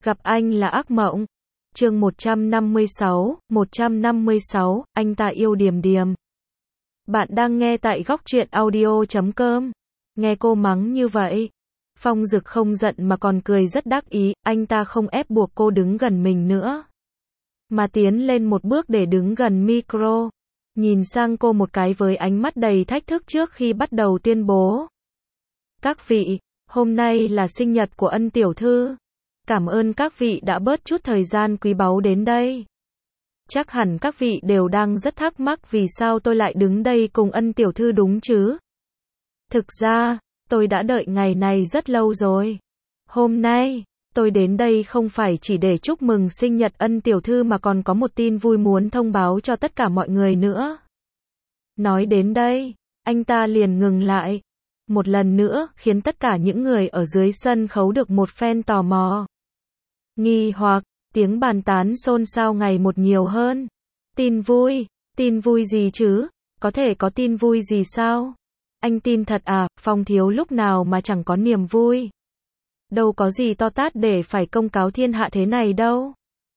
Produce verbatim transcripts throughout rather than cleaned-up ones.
Gặp anh là ác mộng. Chương một trăm năm mươi sáu, một trăm năm mươi sáu, anh ta yêu Điềm Điềm. Bạn đang nghe tại góc truyện audio chấm com. Nghe cô mắng như vậy, Phong Dực không giận mà còn cười rất đắc ý, anh ta không ép buộc cô đứng gần mình nữa, mà tiến lên một bước để đứng gần micro, nhìn sang cô một cái với ánh mắt đầy thách thức trước khi bắt đầu tuyên bố. Các vị, hôm nay là sinh nhật của Ân tiểu thư. Cảm ơn các vị đã bớt chút thời gian quý báu đến đây. Chắc hẳn các vị đều đang rất thắc mắc vì sao tôi lại đứng đây cùng Ân tiểu thư đúng chứ? Thực ra, tôi đã đợi ngày này rất lâu rồi. Hôm nay, tôi đến đây không phải chỉ để chúc mừng sinh nhật Ân tiểu thư mà còn có một tin vui muốn thông báo cho tất cả mọi người nữa. Nói đến đây, anh ta liền ngừng lại. Một lần nữa, khiến tất cả những người ở dưới sân khấu được một phen tò mò, nghi hoặc, tiếng bàn tán xôn xao ngày một nhiều hơn. Tin vui? Tin vui gì chứ? Có thể có tin vui gì sao? Anh tin thật à? Phong thiếu lúc nào mà chẳng có niềm vui. Đâu có gì to tát để phải công cáo thiên hạ thế này đâu.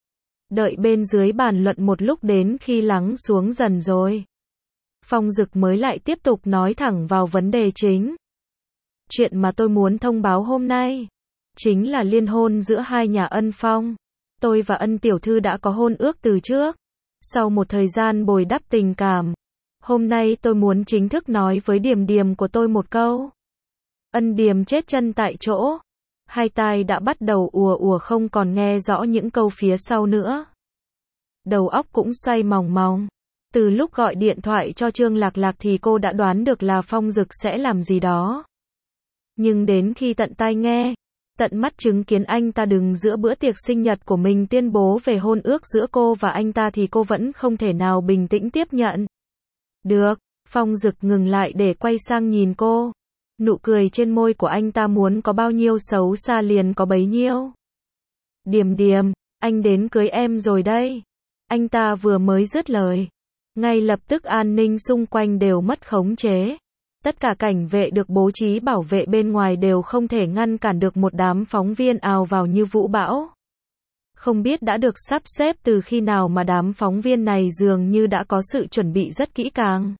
Đợi bên dưới bàn luận một lúc đến khi lắng xuống dần rồi, Phong Dực mới lại tiếp tục nói thẳng vào vấn đề chính. Chuyện mà tôi muốn thông báo hôm nay chính là liên hôn giữa hai nhà Ân Phong. Tôi và Ân tiểu thư đã có hôn ước từ trước. Sau một thời gian bồi đắp tình cảm, hôm nay tôi muốn chính thức nói với Điềm Điềm của tôi một câu. Ân Điềm chết chân tại chỗ. Hai tai đã bắt đầu ùa ùa không còn nghe rõ những câu phía sau nữa. Đầu óc cũng xoay mòng mòng. Từ lúc gọi điện thoại cho Trương Lạc Lạc thì cô đã đoán được là Phong Dực sẽ làm gì đó. Nhưng đến khi tận tai nghe, tận mắt chứng kiến anh ta đứng giữa bữa tiệc sinh nhật của mình tuyên bố về hôn ước giữa cô và anh ta thì cô vẫn không thể nào bình tĩnh tiếp nhận được. Phong Dực ngừng lại để quay sang nhìn cô. Nụ cười trên môi của anh ta muốn có bao nhiêu xấu xa liền có bấy nhiêu. Điềm Điềm, anh đến cưới em rồi đây. Anh ta vừa mới dứt lời, ngay lập tức an ninh xung quanh đều mất khống chế. Tất cả cảnh vệ được bố trí bảo vệ bên ngoài đều không thể ngăn cản được một đám phóng viên ào vào như vũ bão. Không biết đã được sắp xếp từ khi nào mà đám phóng viên này dường như đã có sự chuẩn bị rất kỹ càng.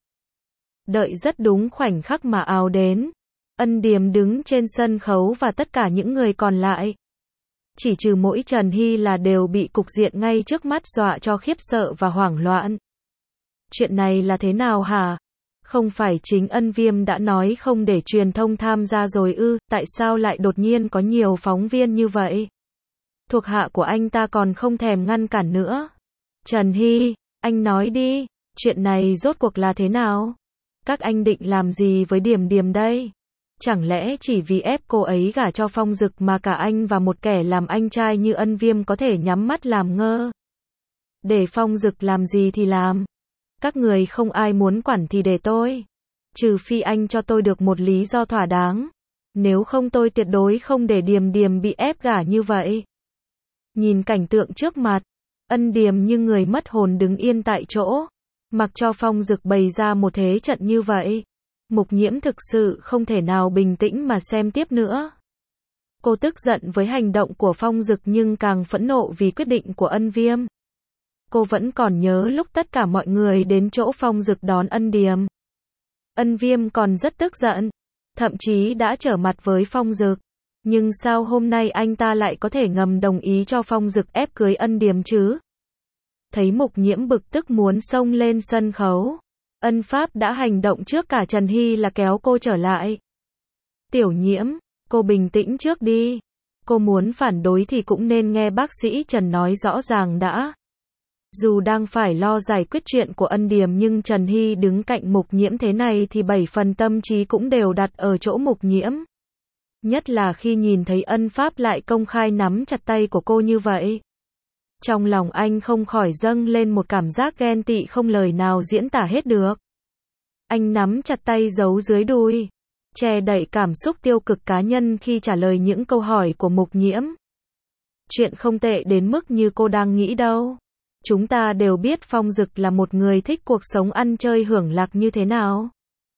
Đợi rất đúng khoảnh khắc mà ào đến, Ân Điềm đứng trên sân khấu và tất cả những người còn lại, chỉ trừ mỗi Trần Hy là đều bị cục diện ngay trước mắt dọa cho khiếp sợ và hoảng loạn. Chuyện này là thế nào hả? Không phải chính Ân Viêm đã nói không để truyền thông tham gia rồi ư, tại sao lại đột nhiên có nhiều phóng viên như vậy? Thuộc hạ của anh ta còn không thèm ngăn cản nữa. Trần Hy, anh nói đi, chuyện này rốt cuộc là thế nào? Các anh định làm gì với Điềm Điềm đây? Chẳng lẽ chỉ vì ép cô ấy gả cho Phong Dực mà cả anh và một kẻ làm anh trai như Ân Viêm có thể nhắm mắt làm ngơ? Để Phong Dực làm gì thì làm. Các người không ai muốn quản thì để tôi. Trừ phi anh cho tôi được một lý do thỏa đáng. Nếu không tôi tuyệt đối không để Điềm Điềm bị ép gả như vậy. Nhìn cảnh tượng trước mặt, Ân Điềm như người mất hồn đứng yên tại chỗ, mặc cho Phong Dực bày ra một thế trận như vậy. Mục Nhiễm thực sự không thể nào bình tĩnh mà xem tiếp nữa. Cô tức giận với hành động của Phong Dực nhưng càng phẫn nộ vì quyết định của Ân Viêm. Cô vẫn còn nhớ lúc tất cả mọi người đến chỗ Phong Dực đón Ân Điềm. Ân Viêm còn rất tức giận, thậm chí đã trở mặt với Phong Dực. Nhưng sao hôm nay anh ta lại có thể ngầm đồng ý cho Phong Dực ép cưới Ân Điềm chứ? Thấy Mục Nhiễm bực tức muốn xông lên sân khấu, Ân Pháp đã hành động trước cả Trần Hy là kéo cô trở lại. Tiểu Nhiễm, cô bình tĩnh trước đi. Cô muốn phản đối thì cũng nên nghe bác sĩ Trần nói rõ ràng đã. Dù đang phải lo giải quyết chuyện của Ân Điềm nhưng Trần Hy đứng cạnh Mục Nhiễm thế này thì bảy phần tâm trí cũng đều đặt ở chỗ Mục Nhiễm. Nhất là khi nhìn thấy Ân Pháp lại công khai nắm chặt tay của cô như vậy. Trong lòng anh không khỏi dâng lên một cảm giác ghen tị không lời nào diễn tả hết được. Anh nắm chặt tay giấu dưới đùi, che đậy cảm xúc tiêu cực cá nhân khi trả lời những câu hỏi của Mục Nhiễm. Chuyện không tệ đến mức như cô đang nghĩ đâu. Chúng ta đều biết Phong Dực là một người thích cuộc sống ăn chơi hưởng lạc như thế nào.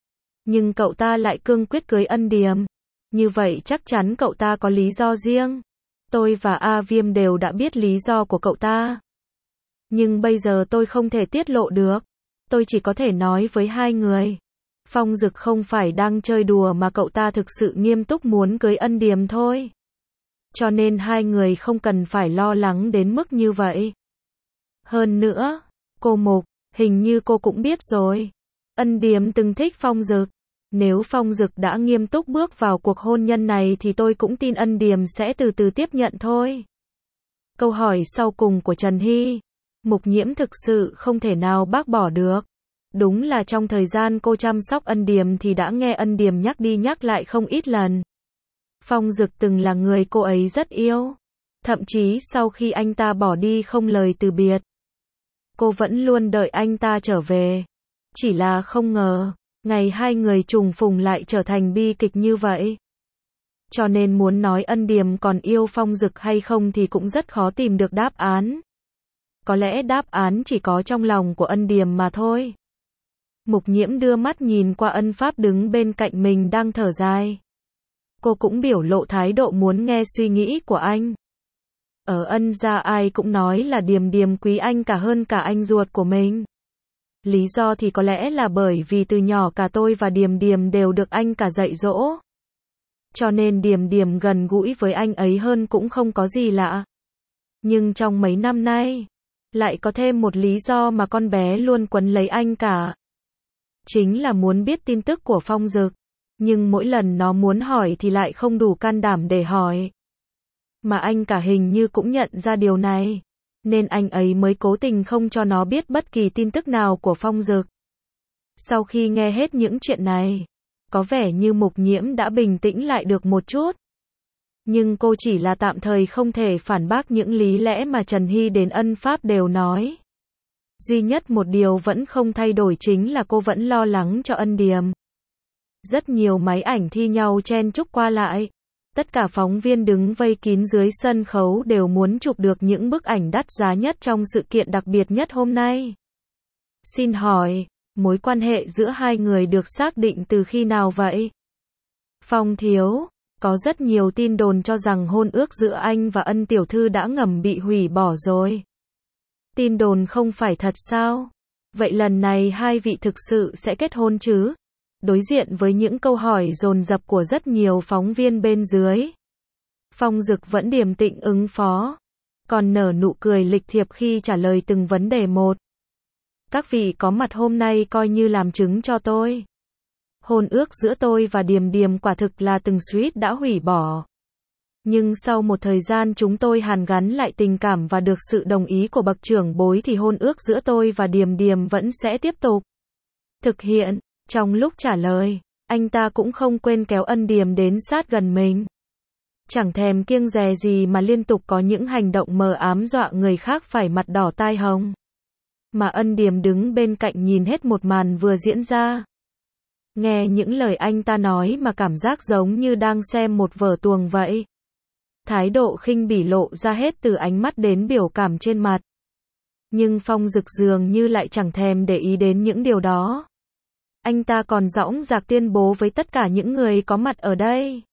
Nhưng cậu ta lại cương quyết cưới Ân Điềm. Như vậy chắc chắn cậu ta có lý do riêng. Tôi và A Viêm đều đã biết lý do của cậu ta. Nhưng bây giờ tôi không thể tiết lộ được. Tôi chỉ có thể nói với hai người. Phong Dực không phải đang chơi đùa mà cậu ta thực sự nghiêm túc muốn cưới Ân Điềm thôi. Cho nên hai người không cần phải lo lắng đến mức như vậy. Hơn nữa, cô Mục, hình như cô cũng biết rồi. Ân Điềm từng thích Phong Dực. Nếu Phong Dực đã nghiêm túc bước vào cuộc hôn nhân này thì tôi cũng tin Ân Điềm sẽ từ từ tiếp nhận thôi. Câu hỏi sau cùng của Trần Hy. Mục Nhiễm thực sự không thể nào bác bỏ được. Đúng là trong thời gian cô chăm sóc Ân Điềm thì đã nghe Ân Điềm nhắc đi nhắc lại không ít lần. Phong Dực từng là người cô ấy rất yêu. Thậm chí sau khi anh ta bỏ đi không lời từ biệt, cô vẫn luôn đợi anh ta trở về. Chỉ là không ngờ, ngày hai người trùng phùng lại trở thành bi kịch như vậy. Cho nên muốn nói Ân Điềm còn yêu Phong Dực hay không thì cũng rất khó tìm được đáp án. Có lẽ đáp án chỉ có trong lòng của Ân Điềm mà thôi. Mục Nhiễm đưa mắt nhìn qua Ân Pháp đứng bên cạnh mình đang thở dài. Cô cũng biểu lộ thái độ muốn nghe suy nghĩ của anh. Ở Ân gia ai cũng nói là Điềm Điềm quý anh cả hơn cả anh ruột của mình. Lý do thì có lẽ là bởi vì từ nhỏ cả tôi và Điềm Điềm đều được anh cả dạy dỗ. Cho nên Điềm Điềm gần gũi với anh ấy hơn cũng không có gì lạ. Nhưng trong mấy năm nay, lại có thêm một lý do mà con bé luôn quấn lấy anh cả. Chính là muốn biết tin tức của Phong Dực. Nhưng mỗi lần nó muốn hỏi thì lại không đủ can đảm để hỏi. Mà anh cả hình như cũng nhận ra điều này. Nên anh ấy mới cố tình không cho nó biết bất kỳ tin tức nào của Phong Dực. Sau khi nghe hết những chuyện này, có vẻ như Mục Nhiễm đã bình tĩnh lại được một chút. Nhưng cô chỉ là tạm thời không thể phản bác những lý lẽ mà Trần Hy đến Ân Pháp đều nói. Duy nhất một điều vẫn không thay đổi chính là cô vẫn lo lắng cho Ân Điềm. Rất nhiều máy ảnh thi nhau chen chúc qua lại. Tất cả phóng viên đứng vây kín dưới sân khấu đều muốn chụp được những bức ảnh đắt giá nhất trong sự kiện đặc biệt nhất hôm nay. Xin hỏi, mối quan hệ giữa hai người được xác định từ khi nào vậy? Phong thiếu, có rất nhiều tin đồn cho rằng hôn ước giữa anh và Ân tiểu thư đã ngầm bị hủy bỏ rồi. Tin đồn không phải thật sao? Vậy lần này hai vị thực sự sẽ kết hôn chứ? Đối diện với những câu hỏi dồn dập của rất nhiều phóng viên bên dưới, Phong Dực vẫn điềm tĩnh ứng phó, còn nở nụ cười lịch thiệp khi trả lời từng vấn đề một. Các vị có mặt hôm nay coi như làm chứng cho tôi. Hôn ước giữa tôi và Điềm Điềm quả thực là từng suýt đã hủy bỏ. Nhưng sau một thời gian chúng tôi hàn gắn lại tình cảm và được sự đồng ý của bậc trưởng bối thì hôn ước giữa tôi và Điềm Điềm vẫn sẽ tiếp tục thực hiện. Trong lúc trả lời, anh ta cũng không quên kéo Ân Điềm đến sát gần mình. Chẳng thèm kiêng dè gì mà liên tục có những hành động mờ ám dọa người khác phải mặt đỏ tai hồng. Mà Ân Điềm đứng bên cạnh nhìn hết một màn vừa diễn ra. Nghe những lời anh ta nói mà cảm giác giống như đang xem một vở tuồng vậy. Thái độ khinh bỉ lộ ra hết từ ánh mắt đến biểu cảm trên mặt. Nhưng Phong Dực dường như lại chẳng thèm để ý đến những điều đó. Anh ta còn dõng dạc tuyên bố với tất cả những người có mặt ở đây.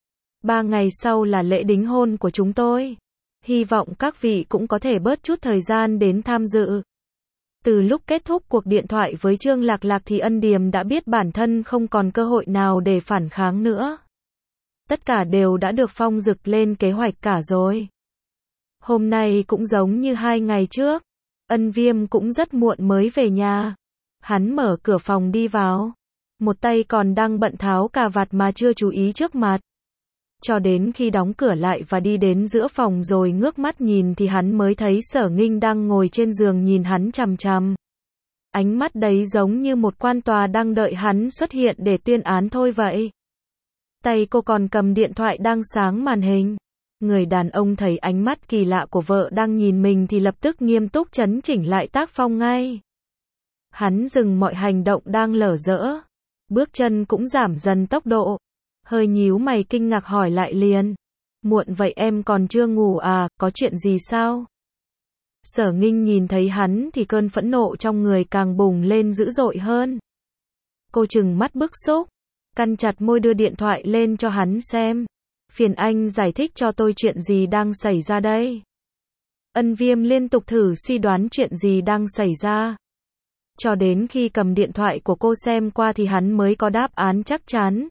Ba ngày sau là lễ đính hôn của chúng tôi. Hy vọng các vị cũng có thể bớt chút thời gian đến tham dự. Từ lúc kết thúc cuộc điện thoại với Trương Lạc Lạc thì Ân Điềm đã biết bản thân không còn cơ hội nào để phản kháng nữa. Tất cả đều đã được Phong Dực lên kế hoạch cả rồi. Hôm nay cũng giống như hai ngày trước, Ân Viêm cũng rất muộn mới về nhà. Hắn mở cửa phòng đi vào, một tay còn đang bận tháo cà vạt mà chưa chú ý trước mặt. Cho đến khi đóng cửa lại và đi đến giữa phòng rồi ngước mắt nhìn thì hắn mới thấy Sở Nghinh đang ngồi trên giường nhìn hắn chằm chằm. Ánh mắt đấy giống như một quan tòa đang đợi hắn xuất hiện để tuyên án thôi vậy. Tay cô còn cầm điện thoại đang sáng màn hình. Người đàn ông thấy ánh mắt kỳ lạ của vợ đang nhìn mình thì lập tức nghiêm túc chấn chỉnh lại tác phong ngay. Hắn dừng mọi hành động đang lở dỡ. Bước chân cũng giảm dần tốc độ. Hơi nhíu mày kinh ngạc hỏi lại liền. Muộn vậy em còn chưa ngủ à, có chuyện gì sao? Sở Nghinh nhìn thấy hắn thì cơn phẫn nộ trong người càng bùng lên dữ dội hơn. Cô trừng mắt bức xúc, cắn chặt môi đưa điện thoại lên cho hắn xem. Phiền anh giải thích cho tôi chuyện gì đang xảy ra đây. Ân Viêm liên tục thử suy đoán chuyện gì đang xảy ra. Cho đến khi cầm điện thoại của cô xem qua thì hắn mới có đáp án chắc chắn.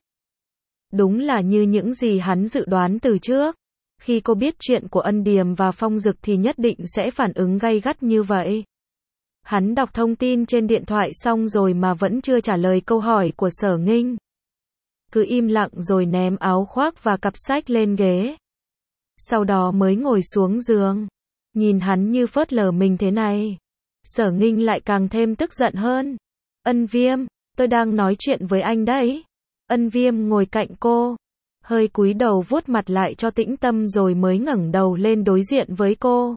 Đúng là như những gì hắn dự đoán từ trước. Khi cô biết chuyện của Ân Điềm và Phong Dực thì nhất định sẽ phản ứng gay gắt như vậy. Hắn đọc thông tin trên điện thoại xong rồi mà vẫn chưa trả lời câu hỏi của Sở Nghinh. Cứ im lặng rồi ném áo khoác và cặp sách lên ghế. Sau đó mới ngồi xuống giường. Nhìn hắn như phớt lờ mình thế này. Sở Nghinh lại càng thêm tức giận hơn. Ân Viêm, tôi đang nói chuyện với anh đấy. Ân Viêm ngồi cạnh cô. Hơi cúi đầu vuốt mặt lại cho tĩnh tâm rồi mới ngẩng đầu lên đối diện với cô.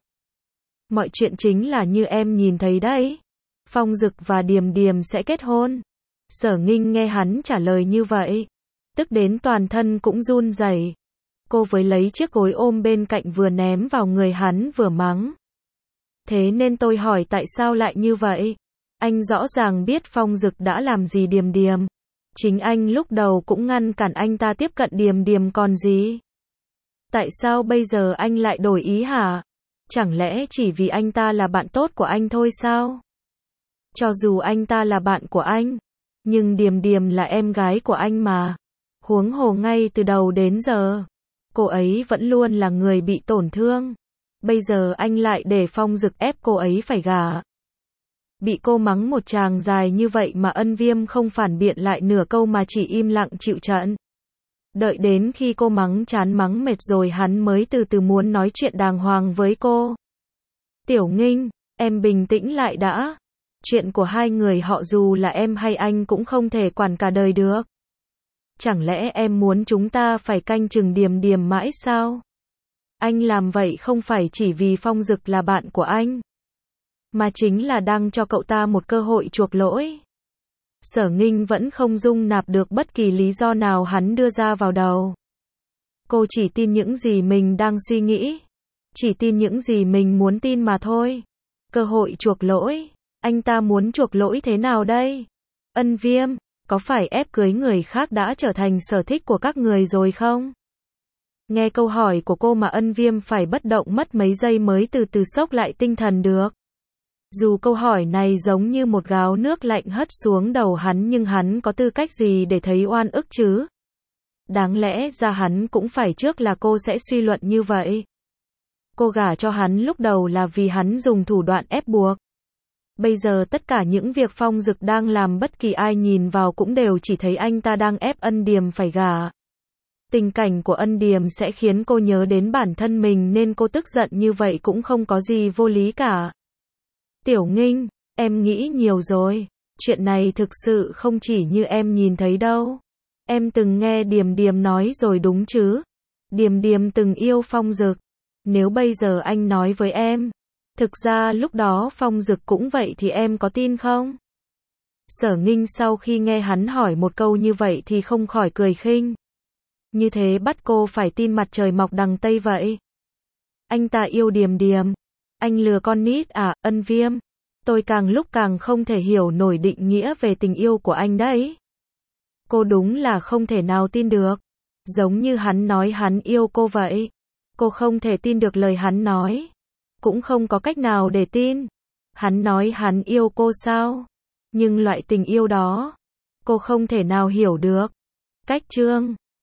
Mọi chuyện chính là như em nhìn thấy đấy. Phong Dực và Điềm Điềm sẽ kết hôn. Sở Nghinh nghe hắn trả lời như vậy. Tức đến toàn thân cũng run rẩy. Cô với lấy chiếc gối ôm bên cạnh vừa ném vào người hắn vừa mắng. Thế nên tôi hỏi tại sao lại như vậy? Anh rõ ràng biết Phong Dực đã làm gì Điềm Điềm. Chính anh lúc đầu cũng ngăn cản anh ta tiếp cận Điềm Điềm còn gì. Tại sao bây giờ anh lại đổi ý hả? Chẳng lẽ chỉ vì anh ta là bạn tốt của anh thôi sao? Cho dù anh ta là bạn của anh, nhưng Điềm Điềm là em gái của anh mà. Huống hồ ngay từ đầu đến giờ, cô ấy vẫn luôn là người bị tổn thương. Bây giờ anh lại để Phong Dực ép cô ấy phải gả. Bị cô mắng một tràng dài như vậy mà Ân Viêm không phản biện lại nửa câu mà chỉ im lặng chịu trận. Đợi đến khi cô mắng chán mắng mệt rồi hắn mới từ từ muốn nói chuyện đàng hoàng với cô. Tiểu Nghinh, em bình tĩnh lại đã. Chuyện của hai người họ dù là em hay anh cũng không thể quản cả đời được. Chẳng lẽ em muốn chúng ta phải canh chừng Điềm Điềm mãi sao? Anh làm vậy không phải chỉ vì Phong Dực là bạn của anh, mà chính là đang cho cậu ta một cơ hội chuộc lỗi. Sở Nghinh vẫn không dung nạp được bất kỳ lý do nào hắn đưa ra vào đầu. Cô chỉ tin những gì mình đang suy nghĩ. Chỉ tin những gì mình muốn tin mà thôi. Cơ hội chuộc lỗi. Anh ta muốn chuộc lỗi thế nào đây? Ân Viêm, có phải ép cưới người khác đã trở thành sở thích của các người rồi không? Nghe câu hỏi của cô mà Ân Viêm phải bất động mất mấy giây mới từ từ xốc lại tinh thần được. Dù câu hỏi này giống như một gáo nước lạnh hất xuống đầu hắn nhưng hắn có tư cách gì để thấy oan ức chứ? Đáng lẽ ra hắn cũng phải trước là cô sẽ suy luận như vậy. Cô gả cho hắn lúc đầu là vì hắn dùng thủ đoạn ép buộc. Bây giờ tất cả những việc Phong Dực đang làm bất kỳ ai nhìn vào cũng đều chỉ thấy anh ta đang ép Ân Điềm phải gả. Tình cảnh của Ân Điềm sẽ khiến cô nhớ đến bản thân mình nên cô tức giận như vậy cũng không có gì vô lý cả. Tiểu Nghinh, em nghĩ nhiều rồi. Chuyện này thực sự không chỉ như em nhìn thấy đâu. Em từng nghe Điềm Điềm nói rồi đúng chứ? Điềm Điềm từng yêu Phong Dực. Nếu bây giờ anh nói với em, thực ra lúc đó Phong Dực cũng vậy thì em có tin không? Sở Nghinh sau khi nghe hắn hỏi một câu như vậy thì không khỏi cười khinh. Như thế bắt cô phải tin mặt trời mọc đằng Tây vậy. Anh ta yêu Điềm Điềm. Anh lừa con nít à? Ân Viêm, tôi càng lúc càng không thể hiểu nổi định nghĩa về tình yêu của anh đấy. Cô đúng là không thể nào tin được. Giống như hắn nói hắn yêu cô vậy. Cô không thể tin được lời hắn nói. Cũng không có cách nào để tin. Hắn nói hắn yêu cô sao? Nhưng loại tình yêu đó, cô không thể nào hiểu được. Cách chương